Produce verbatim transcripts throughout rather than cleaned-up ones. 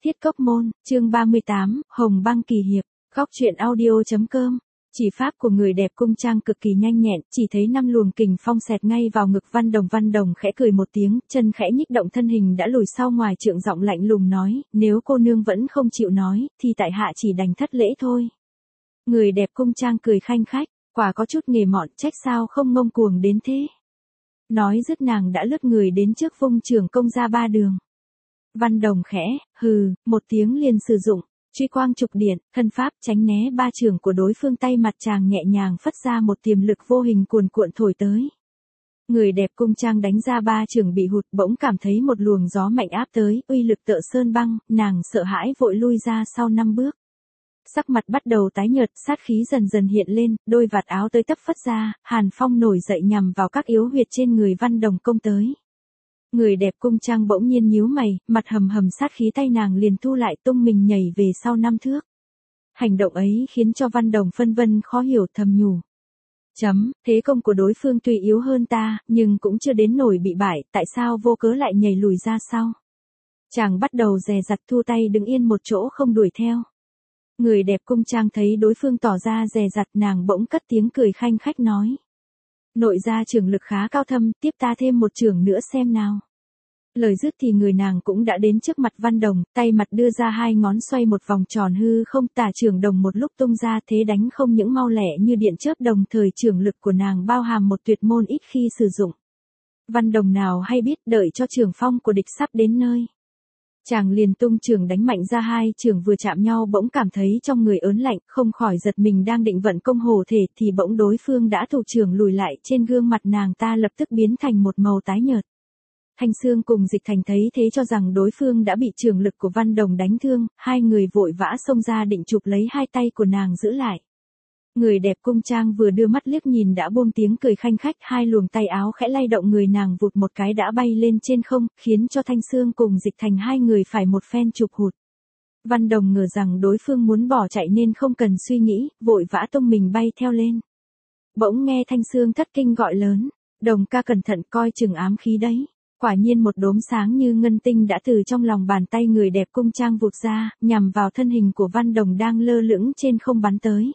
Thiết Cốc Môn, chương ba mươi tám, Hồng Băng Kỳ Hiệp, Góc truyện audio.com. Chỉ pháp của người đẹp cung trang cực kỳ nhanh nhẹn, chỉ thấy năm luồng kình phong xẹt ngay vào ngực Văn Đồng. Văn Đồng khẽ cười một tiếng, chân khẽ nhích động, thân hình đã lùi sau ngoài trượng, giọng lạnh lùng nói, nếu cô nương vẫn không chịu nói, thì tại hạ chỉ đành thất lễ thôi. Người đẹp cung trang cười khanh khách, quả có chút nghề mọn, trách sao không ngông cuồng đến thế. Nói dứt nàng đã lướt người đến trước vung trường công ra ba đường. Văn Đồng khẽ, hừ, một tiếng liền sử dụng truy quang trục điện, thân pháp tránh né ba trường của đối phương, tay mặt chàng nhẹ nhàng phất ra một tiềm lực vô hình cuồn cuộn thổi tới. Người đẹp cung trang đánh ra ba trường bị hụt, bỗng cảm thấy một luồng gió mạnh áp tới, uy lực tựa sơn băng, nàng sợ hãi vội lui ra sau năm bước. Sắc mặt bắt đầu tái nhợt, sát khí dần dần hiện lên, đôi vạt áo tới tấp phất ra, hàn phong nổi dậy nhằm vào các yếu huyệt trên người Văn Đồng công tới. Người đẹp cung trang bỗng nhiên nhíu mày, mặt hầm hầm sát khí, tay nàng liền thu lại, tung mình nhảy về sau năm thước. Hành động ấy khiến cho Văn Đồng phân vân khó hiểu, thầm nhủ. Chấm, thế công của đối phương tuy yếu hơn ta, nhưng cũng chưa đến nổi bị bại, tại sao vô cớ lại nhảy lùi ra sau. Chàng bắt đầu dè dặt thu tay đứng yên một chỗ không đuổi theo. Người đẹp cung trang thấy đối phương tỏ ra dè dặt, nàng bỗng cất tiếng cười khanh khách nói. Nội gia trường lực khá cao thâm, tiếp ta thêm một trường nữa xem nào. Lời dứt thì người nàng cũng đã đến trước mặt Văn Đồng, tay mặt đưa ra hai ngón xoay một vòng tròn hư không, tả trường đồng một lúc tung ra, thế đánh không những mau lẹ như điện chớp, đồng thời trường lực của nàng bao hàm một tuyệt môn ít khi sử dụng. Văn Đồng nào hay biết, đợi cho trường phong của địch sắp đến nơi. Chàng liền tung trường đánh mạnh ra, hai trường vừa chạm nhau bỗng cảm thấy trong người ớn lạnh, không khỏi giật mình, đang định vận công hổ thể thì bỗng đối phương đã thủ trường lùi lại, trên gương mặt nàng ta lập tức biến thành một màu tái nhợt. Thanh Sương cùng Dịch Thành thấy thế cho rằng đối phương đã bị trường lực của Văn Đồng đánh thương, hai người vội vã xông ra định chụp lấy hai tay của nàng giữ lại. Người đẹp cung trang vừa đưa mắt liếc nhìn đã buông tiếng cười khanh khách, hai luồng tay áo khẽ lay động, người nàng vụt một cái đã bay lên trên không, khiến cho Thanh Sương cùng Dịch Thành hai người phải một phen chụp hụt. Văn Đồng ngờ rằng đối phương muốn bỏ chạy nên không cần suy nghĩ, vội vã tung mình bay theo lên. Bỗng nghe Thanh Sương thất kinh gọi lớn, Đồng ca cẩn thận, coi chừng ám khí đấy. Quả nhiên một đốm sáng như ngân tinh đã từ trong lòng bàn tay người đẹp cung trang vụt ra, nhằm vào thân hình của Văn Đồng đang lơ lửng trên không bắn tới.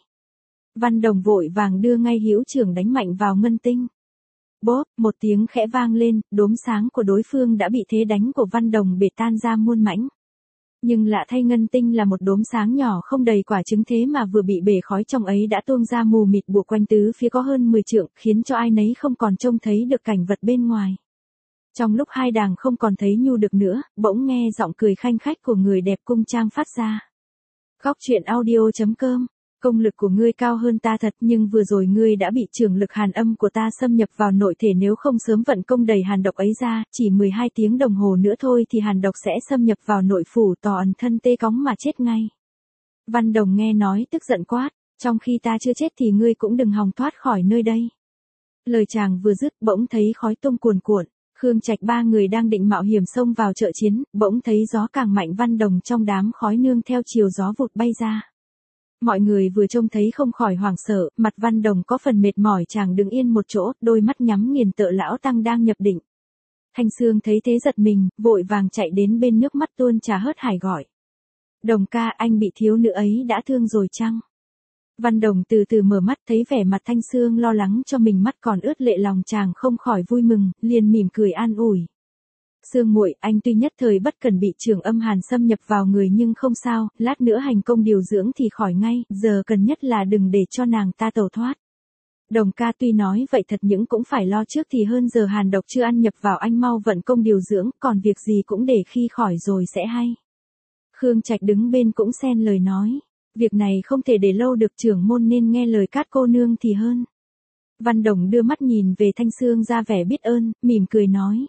Văn Đồng vội vàng đưa ngay hữu trường đánh mạnh vào ngân tinh. Bốp, một tiếng khẽ vang lên, đốm sáng của đối phương đã bị thế đánh của Văn Đồng bể tan ra muôn mảnh. Nhưng lạ thay, ngân tinh là một đốm sáng nhỏ không đầy quả trứng, thế mà vừa bị bể khói trong ấy đã tuôn ra mù mịt, buộc quanh tứ phía có hơn mười trượng, khiến cho ai nấy không còn trông thấy được cảnh vật bên ngoài. Trong lúc hai đàng không còn thấy nhu được nữa, bỗng nghe giọng cười khanh khách của người đẹp cung trang phát ra. Góc truyện audio.com. Công lực của ngươi cao hơn ta thật, nhưng vừa rồi ngươi đã bị trường lực hàn âm của ta xâm nhập vào nội thể, nếu không sớm vận công đầy hàn độc ấy ra, chỉ mười hai tiếng đồng hồ nữa thôi thì hàn độc sẽ xâm nhập vào nội phủ, tỏ ẩn thân tê cóng mà chết ngay. Văn Đồng nghe nói tức giận quát, trong khi ta chưa chết thì ngươi cũng đừng hòng thoát khỏi nơi đây. Lời chàng vừa dứt bỗng thấy khói tung cuồn cuộn. Khương Trạch ba người đang định mạo hiểm xông vào trợ chiến, bỗng thấy gió càng mạnh, Văn Đồng trong đám khói nương theo chiều gió vụt bay ra. Mọi người vừa trông thấy không khỏi hoảng sợ, mặt Văn Đồng có phần mệt mỏi, chàng đứng yên một chỗ, đôi mắt nhắm nghiền tựa lão tăng đang nhập định. Thanh Sương thấy thế giật mình, vội vàng chạy đến bên, nước mắt tuôn trà hớt hải gọi. Đồng ca, anh bị thiếu nữ ấy đã thương rồi chăng? Văn Đồng từ từ mở mắt, thấy vẻ mặt Thanh Sương lo lắng cho mình, mắt còn ướt lệ, lòng chàng không khỏi vui mừng, liền mỉm cười an ủi. Sương muội, anh tuy nhất thời bất cần bị trường âm hàn xâm nhập vào người nhưng không sao, lát nữa hành công điều dưỡng thì khỏi ngay, giờ cần nhất là đừng để cho nàng ta tẩu thoát. Đồng ca tuy nói vậy thật nhưng cũng phải lo trước thì hơn, giờ hàn độc chưa ăn nhập vào, anh mau vận công điều dưỡng, còn việc gì cũng để khi khỏi rồi sẽ hay. Khương Trạch đứng bên cũng xen lời nói. Việc này không thể để lâu được, trưởng môn nên nghe lời Cát cô nương thì hơn. Văn Đồng đưa mắt nhìn về Thanh Sương ra vẻ biết ơn, mỉm cười nói.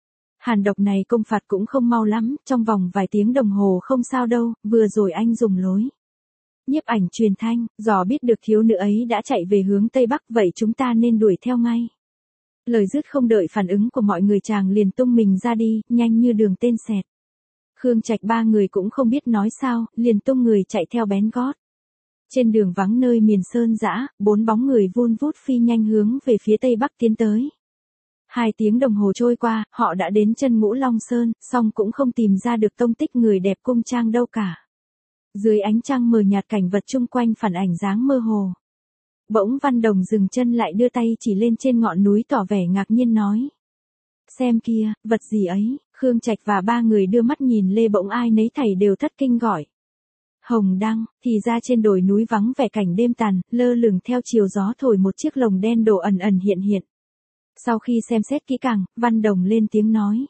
Hàn độc này công phạt cũng không mau lắm, trong vòng vài tiếng đồng hồ không sao đâu, vừa rồi anh dùng lối nhiếp ảnh truyền thanh, dò biết được thiếu nữ ấy đã chạy về hướng Tây Bắc, vậy chúng ta nên đuổi theo ngay. Lời dứt không đợi phản ứng của mọi người, chàng liền tung mình ra đi, nhanh như đường tên xẹt. Khương Trạch ba người cũng không biết nói sao, liền tung người chạy theo bén gót. Trên đường vắng nơi miền sơn dã, bốn bóng người vun vút phi nhanh hướng về phía Tây Bắc tiến tới. Hai tiếng đồng hồ trôi qua, họ đã đến chân Ngũ Long Sơn, song cũng không tìm ra được tông tích người đẹp cung trang đâu cả. Dưới ánh trăng mờ nhạt cảnh vật chung quanh phản ảnh dáng mơ hồ. Bỗng Văn Đồng dừng chân lại đưa tay chỉ lên trên ngọn núi tỏ vẻ ngạc nhiên nói. Xem kia, vật gì ấy, Khương Trạch và ba người đưa mắt nhìn lê bỗng ai nấy thảy đều thất kinh gọi. Hồng đăng, thì ra trên đồi núi vắng vẻ cảnh đêm tàn, lơ lửng theo chiều gió thổi một chiếc lồng đen đồ ẩn ẩn hiện hiện. Sau khi xem xét kỹ càng, Văn Đồng lên tiếng nói.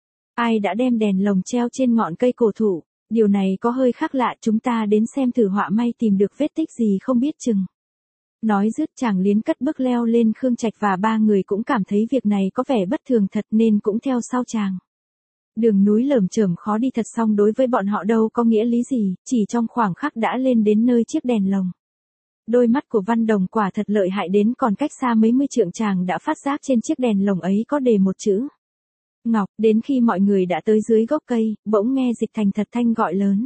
Ai đã đem đèn lồng treo trên ngọn cây cổ thụ, điều này có hơi khác lạ, chúng ta đến xem thử họa may tìm được vết tích gì không biết chừng. Nói dứt chàng liến cất bước leo lên, Khương Trạch và ba người cũng cảm thấy việc này có vẻ bất thường thật nên cũng theo sau chàng. Đường núi lởm chởm khó đi thật, song đối với bọn họ đâu có nghĩa lý gì, chỉ trong khoảng khắc đã lên đến nơi chiếc đèn lồng. Đôi mắt của Văn Đồng quả thật lợi hại, đến còn cách xa mấy mươi trượng chàng đã phát giác trên chiếc đèn lồng ấy có đề một chữ Ngọc. Đến khi mọi người đã tới dưới gốc cây, bỗng nghe Dịch Thành thật thanh gọi lớn.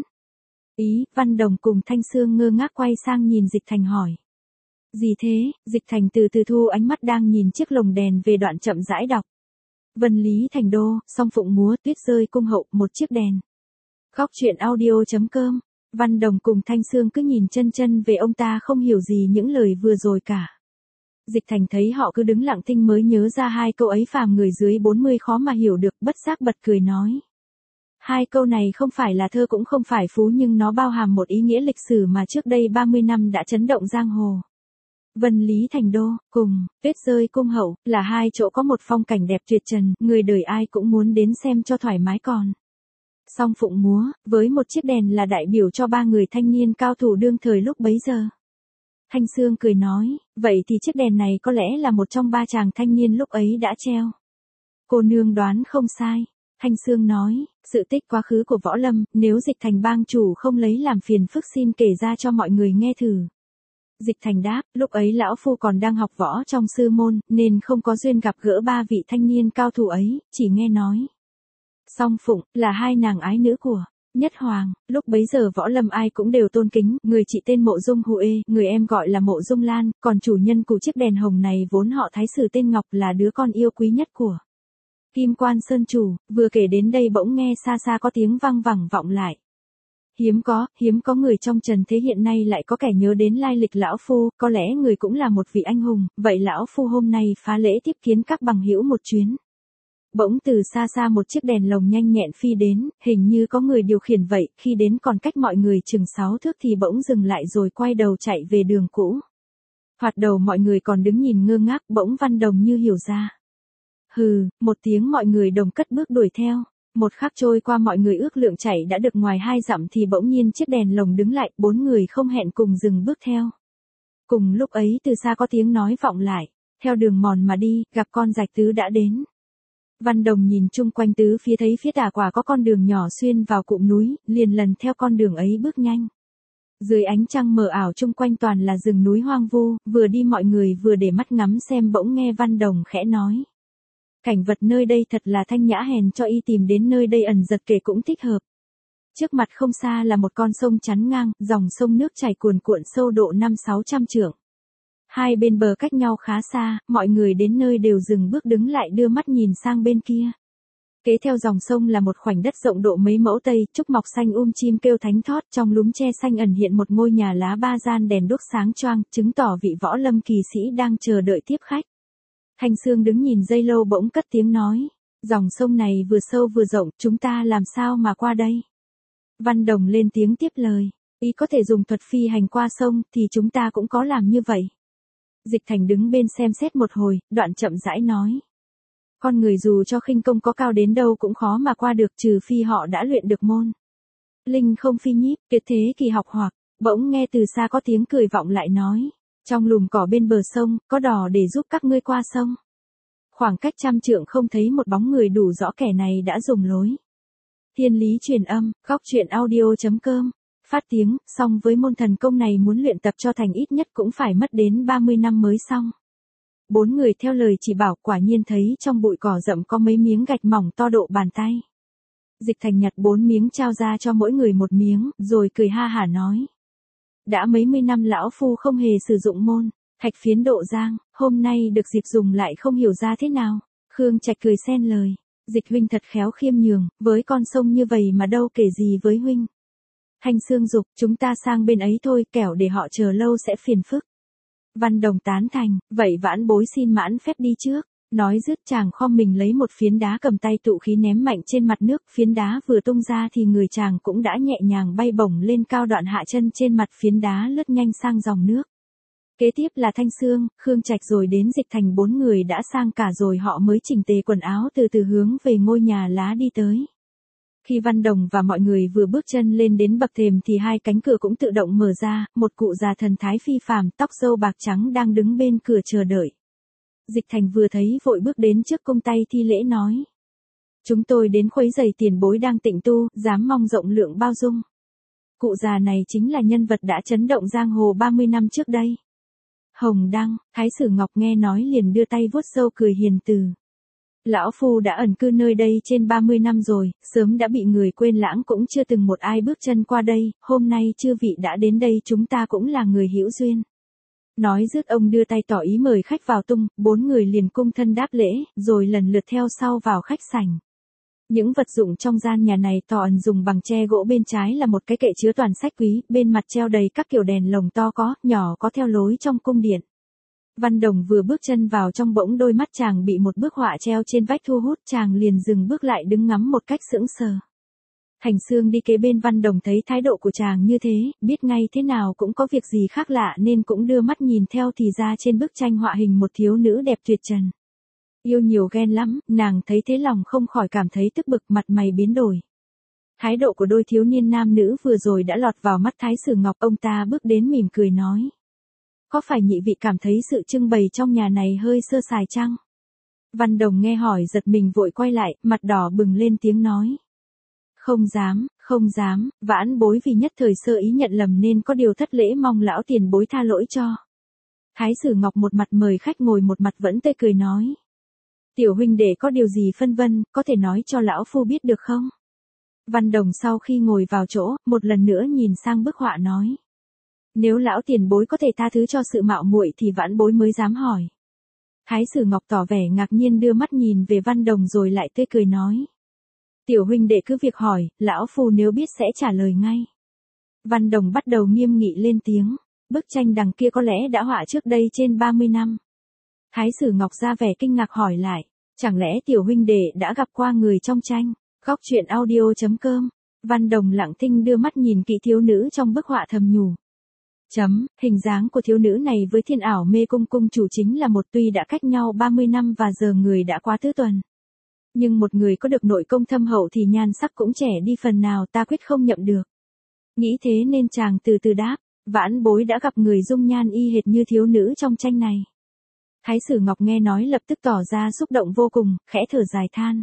Ý, Văn Đồng cùng Thanh Sương ngơ ngác quay sang nhìn Dịch Thành hỏi. Gì thế? Dịch Thành từ từ thu ánh mắt đang nhìn chiếc lồng đèn về, đoạn chậm rãi đọc. Vân Lý Thành Đô, song phụng múa, tuyết rơi cung hậu, một chiếc đèn. Góc truyện audio chấm com. Văn Đồng cùng Thanh Sương cứ nhìn chân chân về ông ta không hiểu gì những lời vừa rồi cả. Dịch Thành thấy họ cứ đứng lặng thinh mới nhớ ra hai câu ấy phàm người dưới bốn mươi khó mà hiểu được, bất giác bật cười nói. Hai câu này không phải là thơ cũng không phải phú, nhưng nó bao hàm một ý nghĩa lịch sử mà trước đây ba mươi năm đã chấn động giang hồ. Vân Lý Thành Đô, cùng, tuyết rơi cung hậu, là hai chỗ có một phong cảnh đẹp tuyệt trần, người đời ai cũng muốn đến xem cho thoải mái còn. Song phụng múa, với một chiếc đèn là đại biểu cho ba người thanh niên cao thủ đương thời lúc bấy giờ. Thanh Sương cười nói, vậy thì chiếc đèn này có lẽ là một trong ba chàng thanh niên lúc ấy đã treo. Cô nương đoán không sai. Thanh Sương nói, sự tích quá khứ của Võ Lâm, nếu Dịch Thành bang chủ không lấy làm phiền phức xin kể ra cho mọi người nghe thử. Dịch Thành đáp, lúc ấy lão phu còn đang học võ trong sư môn, nên không có duyên gặp gỡ ba vị thanh niên cao thủ ấy, chỉ nghe nói. Song Phụng, là hai nàng ái nữ của Nhất Hoàng, lúc bấy giờ Võ Lâm ai cũng đều tôn kính, người chị tên Mộ Dung Huệ, người em gọi là Mộ Dung Lan, còn chủ nhân của chiếc đèn hồng này vốn họ Thái Sử tên Ngọc, là đứa con yêu quý nhất của Kim Quan Sơn chủ. Vừa kể đến đây bỗng nghe xa xa có tiếng vang vẳng vọng lại. Hiếm có, hiếm có người trong trần thế hiện nay lại có kẻ nhớ đến lai lịch lão phu, có lẽ người cũng là một vị anh hùng, vậy lão phu hôm nay phá lễ tiếp kiến các bằng hữu một chuyến. Bỗng từ xa xa một chiếc đèn lồng nhanh nhẹn phi đến, hình như có người điều khiển vậy, khi đến còn cách mọi người chừng sáu thước thì bỗng dừng lại rồi quay đầu chạy về đường cũ. Thoạt đầu mọi người còn đứng nhìn ngơ ngác, bỗng Văn Đồng như hiểu ra. Hừ, một tiếng mọi người đồng cất bước đuổi theo. Một khắc trôi qua mọi người ước lượng chạy đã được ngoài hai dặm thì bỗng nhiên chiếc đèn lồng đứng lại, bốn người không hẹn cùng dừng bước theo. Cùng lúc ấy từ xa có tiếng nói vọng lại, theo đường mòn mà đi, gặp con rạch tứ đã đến. Văn Đồng nhìn chung quanh tứ phía thấy phía tả quả có con đường nhỏ xuyên vào cụm núi, liền lần theo con đường ấy bước nhanh. Dưới ánh trăng mờ ảo chung quanh toàn là rừng núi hoang vu, vừa đi mọi người vừa để mắt ngắm xem bỗng nghe Văn Đồng khẽ nói. Cảnh vật nơi đây thật là thanh nhã, hèn cho y tìm đến nơi đây ẩn giật kể cũng thích hợp. Trước mặt không xa là một con sông chắn ngang, dòng sông nước chảy cuồn cuộn sâu độ năm sáu trăm trượng. Hai bên bờ cách nhau khá xa, mọi người đến nơi đều dừng bước đứng lại đưa mắt nhìn sang bên kia. Kế theo dòng sông là một khoảnh đất rộng độ mấy mẫu tây, trúc mọc xanh um chim kêu thánh thót, trong lúm tre xanh ẩn hiện một ngôi nhà lá ba gian đèn đuốc sáng choang, chứng tỏ vị võ lâm kỳ sĩ đang chờ đợi tiếp khách. Thanh Sương đứng nhìn dây lâu bỗng cất tiếng nói, dòng sông này vừa sâu vừa rộng, chúng ta làm sao mà qua đây? Văn Đồng lên tiếng tiếp lời, ý có thể dùng thuật phi hành qua sông, thì chúng ta cũng có làm như vậy. Dịch Thành đứng bên xem xét một hồi, đoạn chậm rãi nói. Con người dù cho khinh công có cao đến đâu cũng khó mà qua được, trừ phi họ đã luyện được môn Linh không phi nhíp, tuyệt thế kỳ học, hoặc, bỗng nghe từ xa có tiếng cười vọng lại nói. Trong lùm cỏ bên bờ sông, có đò để giúp các ngươi qua sông. Khoảng cách trăm trượng không thấy một bóng người, đủ rõ kẻ này đã dùng lối thiên lý truyền âm. Góc truyện audio chấm com. Phát tiếng, song với môn thần công này muốn luyện tập cho thành ít nhất cũng phải mất đến ba mươi năm mới xong. Bốn người theo lời chỉ bảo, quả nhiên thấy trong bụi cỏ rậm có mấy miếng gạch mỏng to độ bàn tay. Dịch Thành nhặt bốn miếng trao ra cho mỗi người một miếng, rồi cười ha hả nói. Đã mấy mươi năm lão phu không hề sử dụng môn thạch phiến độ giang, hôm nay được dịp dùng lại không hiểu ra thế nào. Khương Trạch cười xen lời. Dịch huynh thật khéo khiêm nhường, với con sông như vậy mà đâu kể gì với huynh. Thanh Sương dục, chúng ta sang bên ấy thôi, kẻo để họ chờ lâu sẽ phiền phức. Văn Đồng tán thành, vậy vãn bối xin mãn phép đi trước. Nói dứt chàng khom mình lấy một phiến đá cầm tay tụ khí ném mạnh trên mặt nước, phiến đá vừa tung ra thì người chàng cũng đã nhẹ nhàng bay bổng lên cao, đoạn hạ chân trên mặt phiến đá lướt nhanh sang dòng nước. Kế tiếp là Thanh Sương, Khương Trạch rồi đến Dịch Thành, bốn người đã sang cả rồi họ mới chỉnh tề quần áo từ từ hướng về ngôi nhà lá đi tới. Khi Văn Đồng và mọi người vừa bước chân lên đến bậc thềm thì hai cánh cửa cũng tự động mở ra, một cụ già thần thái phi phàm, tóc râu bạc trắng đang đứng bên cửa chờ đợi. Dịch Thành vừa thấy vội bước đến trước cung tay thi lễ nói. Chúng tôi đến khuấy giày tiền bối đang tịnh tu, dám mong rộng lượng bao dung. Cụ già này chính là nhân vật đã chấn động giang hồ ba mươi năm trước đây. Hồng Đăng, Thái Sử Ngọc nghe nói liền đưa tay vuốt râu cười hiền từ. Lão Phu đã ẩn cư nơi đây trên ba mươi năm rồi, sớm đã bị người quên lãng, cũng chưa từng một ai bước chân qua đây, hôm nay chư vị đã đến đây chúng ta cũng là người hữu duyên. Nói dứt ông đưa tay tỏ ý mời khách vào tung, bốn người liền cung thân đáp lễ, rồi lần lượt theo sau vào khách sảnh. Những vật dụng trong gian nhà này toàn dùng bằng tre gỗ, bên trái là một cái kệ chứa toàn sách quý, bên mặt treo đầy các kiểu đèn lồng to có, nhỏ có theo lối trong cung điện. Văn Đồng vừa bước chân vào trong bỗng đôi mắt chàng bị một bức họa treo trên vách thu hút, chàng liền dừng bước lại đứng ngắm một cách sững sờ. Thành Sương đi kế bên Văn Đồng thấy thái độ của chàng như thế, biết ngay thế nào cũng có việc gì khác lạ nên cũng đưa mắt nhìn theo, thì ra trên bức tranh họa hình một thiếu nữ đẹp tuyệt trần. Yêu nhiều ghen lắm, nàng thấy thế lòng không khỏi cảm thấy tức bực, mặt mày biến đổi. Thái độ của đôi thiếu niên nam nữ vừa rồi đã lọt vào mắt Thái Sử Ngọc, ông ta bước đến mỉm cười nói. Có phải nhị vị cảm thấy sự trưng bày trong nhà này hơi sơ sài chăng? Văn Đồng nghe hỏi giật mình vội quay lại, mặt đỏ bừng lên tiếng nói. Không dám, không dám, vãn bối vì nhất thời sơ ý nhận lầm nên có điều thất lễ, mong lão tiền bối tha lỗi cho. Thái Sử Ngọc một mặt mời khách ngồi, một mặt vẫn tươi cười nói. Tiểu huynh đệ có điều gì phân vân, có thể nói cho lão phu biết được không? Văn Đồng sau khi ngồi vào chỗ, một lần nữa nhìn sang bức họa nói. Nếu lão tiền bối có thể tha thứ cho sự mạo muội thì vãn bối mới dám hỏi. Thái Sử Ngọc tỏ vẻ ngạc nhiên đưa mắt nhìn về Văn Đồng rồi lại tươi cười nói. Tiểu huynh đệ cứ việc hỏi, lão phu nếu biết sẽ trả lời ngay. Văn Đồng bắt đầu nghiêm nghị lên tiếng. Bức tranh đằng kia có lẽ đã họa trước đây trên ba mươi năm. Thái Sử Ngọc ra vẻ kinh ngạc hỏi lại. Chẳng lẽ tiểu huynh đệ đã gặp qua người trong tranh? Góc truyện audio chấm com. Văn Đồng lặng thinh đưa mắt nhìn kỹ thiếu nữ trong bức họa thầm nhủ. Chấm, hình dáng của thiếu nữ này với Thiên Ảo Mê Cung cung chủ chính là một, tuy đã cách nhau ba mươi năm và giờ người đã qua tứ tuần. Nhưng một người có được nội công thâm hậu thì nhan sắc cũng trẻ đi phần nào, ta quyết không nhậm được. Nghĩ thế nên chàng từ từ đáp, vãn bối đã gặp người dung nhan y hệt như thiếu nữ trong tranh này. Thái Sử Ngọc nghe nói lập tức tỏ ra xúc động vô cùng, khẽ thở dài than.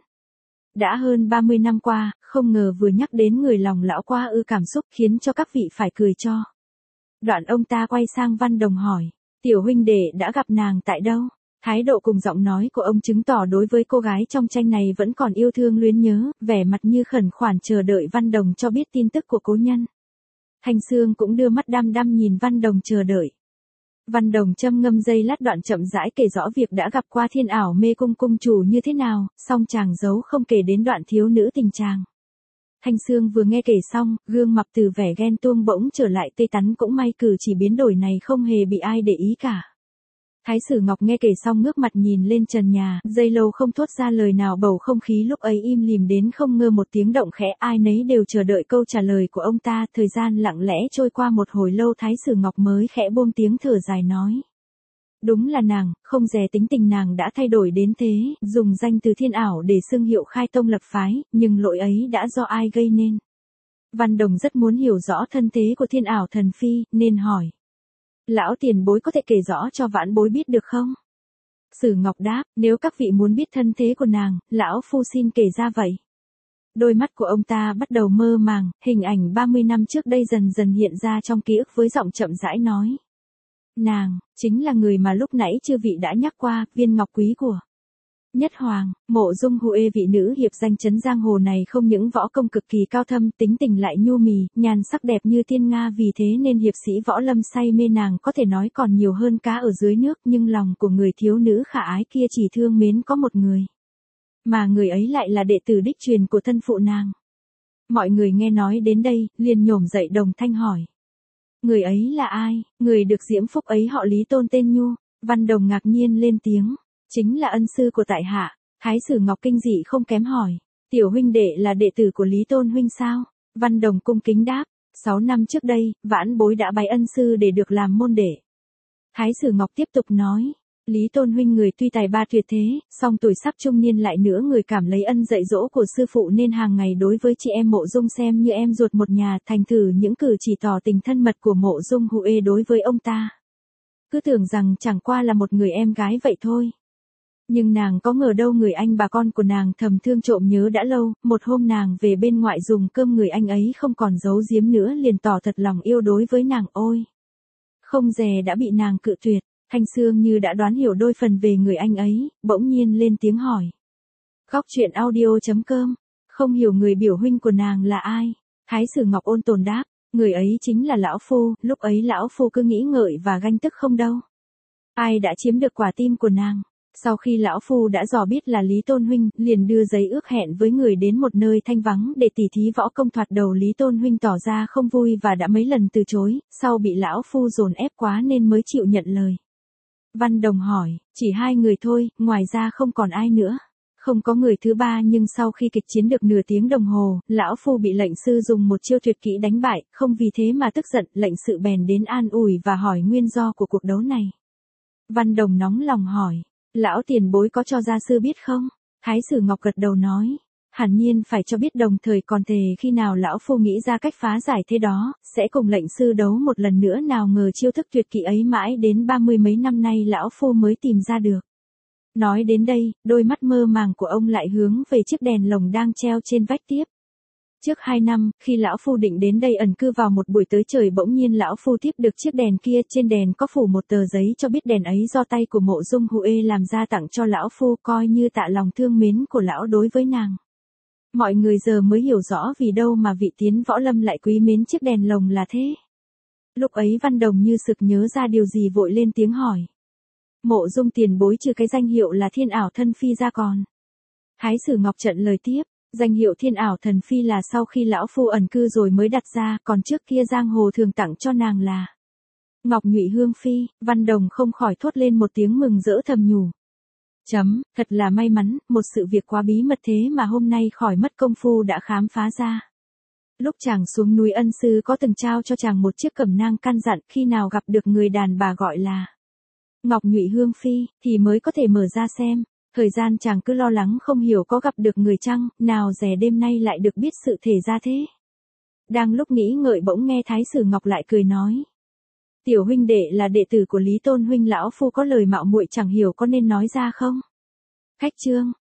Đã hơn ba mươi năm qua, không ngờ vừa nhắc đến người lòng lão qua ư cảm xúc khiến cho các vị phải cười cho. Đoạn ông ta quay sang Văn Đồng hỏi, tiểu huynh đệ đã gặp nàng tại đâu? Thái độ cùng giọng nói của ông chứng tỏ đối với cô gái trong tranh này vẫn còn yêu thương luyến nhớ, vẻ mặt như khẩn khoản chờ đợi Văn Đồng cho biết tin tức của cố nhân. Thanh Sương cũng đưa mắt đăm đăm nhìn Văn Đồng chờ đợi. Văn Đồng châm ngâm giây lát đoạn chậm rãi kể rõ việc đã gặp qua Thiên Ảo Mê Cung cung chủ như thế nào, song chàng giấu không kể đến đoạn thiếu nữ tình chàng. Thanh Sương vừa nghe kể xong, gương mặt từ vẻ ghen tuông bỗng trở lại tươi tắn, cũng may cử chỉ biến đổi này không hề bị ai để ý cả. Thái Sử Ngọc nghe kể xong ngước mặt nhìn lên trần nhà, giây lâu không thốt ra lời nào, bầu không khí lúc ấy im lìm đến không ngơ một tiếng động khẽ, ai nấy đều chờ đợi câu trả lời của ông ta. Thời gian lặng lẽ trôi qua một hồi lâu, Thái Sử Ngọc mới khẽ buông tiếng thở dài nói. Đúng là nàng, không dè tính tình nàng đã thay đổi đến thế, dùng danh từ Thiên Ảo để xưng hiệu khai tông lập phái, nhưng lỗi ấy đã do ai gây nên? Văn Đồng rất muốn hiểu rõ thân thế của Thiên Ảo thần phi, nên hỏi. Lão tiền bối có thể kể rõ cho vãn bối biết được không? Sử Ngọc đáp, nếu các vị muốn biết thân thế của nàng, lão phu xin kể ra vậy. Đôi mắt của ông ta bắt đầu mơ màng, hình ảnh ba mươi năm trước đây dần dần hiện ra trong ký ức với giọng chậm rãi nói. Nàng, chính là người mà lúc nãy chư vị đã nhắc qua, viên ngọc quý của Nhất Hoàng. Mộ Dung Huệ vị nữ hiệp danh chấn giang hồ này không những võ công cực kỳ cao thâm, tính tình lại nhu mì, nhan sắc đẹp như tiên nga, vì thế nên hiệp sĩ võ lâm say mê nàng có thể nói còn nhiều hơn cá ở dưới nước, nhưng lòng của người thiếu nữ khả ái kia chỉ thương mến có một người. Mà người ấy lại là đệ tử đích truyền của thân phụ nàng. Mọi người nghe nói đến đây, liền nhổm dậy đồng thanh hỏi. Người ấy là ai? Người được diễm phúc ấy họ Lý Tôn tên Nhu. Văn Đồng ngạc nhiên lên tiếng. Chính là ân sư của tại hạ. Thái sử Ngọc kinh dị không kém hỏi. Tiểu huynh đệ là đệ tử của Lý Tôn huynh sao? Văn Đồng cung kính đáp. Sáu năm trước đây, vãn bối đã bái ân sư để được làm môn đệ. Thái sử Ngọc tiếp tục nói. Lý Tôn huynh người tuy tài ba tuyệt thế, song tuổi sắp trung niên lại nữa người cảm lấy ân dạy dỗ của sư phụ nên hàng ngày đối với chị em Mộ Dung xem như em ruột một nhà, thành thử những cử chỉ tỏ tình thân mật của Mộ Dung Huệ đối với ông ta. Cứ tưởng rằng chẳng qua là một người em gái vậy thôi. Nhưng nàng có ngờ đâu người anh bà con của nàng thầm thương trộm nhớ đã lâu, một hôm nàng về bên ngoại dùng cơm người anh ấy không còn giấu giếm nữa liền tỏ thật lòng yêu đối với nàng ôi. Không dè đã bị nàng cự tuyệt. Thanh Sương như đã đoán hiểu đôi phần về người anh ấy, bỗng nhiên lên tiếng hỏi. Góc truyện audio chấm com, không hiểu người biểu huynh của nàng là ai? Thái sử Ngọc ôn tồn đáp, người ấy chính là lão phu, lúc ấy lão phu cứ nghĩ ngợi và ganh tức không đâu. Ai đã chiếm được quả tim của nàng? Sau khi lão phu đã dò biết là Lý Tôn huynh, liền đưa giấy ước hẹn với người đến một nơi thanh vắng để tỉ thí võ công thoạt đầu Lý Tôn huynh tỏ ra không vui và đã mấy lần từ chối, sau bị lão phu dồn ép quá nên mới chịu nhận lời. Văn Đồng hỏi, chỉ hai người thôi, ngoài ra không còn ai nữa. Không có người thứ ba nhưng sau khi kịch chiến được nửa tiếng đồng hồ, lão phu bị lệnh sư dùng một chiêu tuyệt kỹ đánh bại, không vì thế mà tức giận, lệnh sự bèn đến an ủi và hỏi nguyên do của cuộc đấu này. Văn Đồng nóng lòng hỏi, lão tiền bối có cho gia sư biết không? Thái sử Ngọc gật đầu nói, hẳn nhiên phải cho biết đồng thời còn thề khi nào lão phu nghĩ ra cách phá giải thế đó, sẽ cùng lệnh sư đấu một lần nữa nào ngờ chiêu thức tuyệt kỹ ấy mãi đến ba mươi mấy năm nay lão phu mới tìm ra được. Nói đến đây, đôi mắt mơ màng của ông lại hướng về chiếc đèn lồng đang treo trên vách tiếp. Trước hai năm, khi lão phu định đến đây ẩn cư vào một buổi tới trời bỗng nhiên lão phu tiếp được chiếc đèn kia, trên đèn có phủ một tờ giấy cho biết đèn ấy do tay của Mộ Dung Huệ làm ra tặng cho lão phu, coi như tạ lòng thương mến của lão đối với nàng. Mọi người giờ mới hiểu rõ vì đâu mà vị tiến võ lâm lại quý mến chiếc đèn lồng là thế. Lúc ấy Văn Đồng như sực nhớ ra điều gì vội lên tiếng hỏi. Mộ Dung tiền bối trừ cái danh hiệu là Thiên Ảo Thân Phi ra còn. Thái sử Ngọc trận lời tiếp, danh hiệu Thiên Ảo Thần Phi là sau khi lão phu ẩn cư rồi mới đặt ra, còn trước kia giang hồ thường tặng cho nàng là Ngọc Nhụy Hương Phi. Văn Đồng không khỏi thốt lên một tiếng mừng rỡ thầm nhủ. Chấm, thật là may mắn, một sự việc quá bí mật thế mà hôm nay khỏi mất công phu đã khám phá ra. Lúc chàng xuống núi ân sư có từng trao cho chàng một chiếc cẩm nang căn dặn khi nào gặp được người đàn bà gọi là Ngọc Nhụy Hương Phi, thì mới có thể mở ra xem. Thời gian chàng cứ lo lắng không hiểu có gặp được người chăng, nào dè đêm nay lại được biết sự thể ra thế. Đang lúc nghĩ ngợi bỗng nghe Thái sử Ngọc lại cười nói. Tiểu huynh đệ là đệ tử của Lý Tôn huynh, lão phu có lời mạo muội chẳng hiểu có nên nói ra không? Khách trương,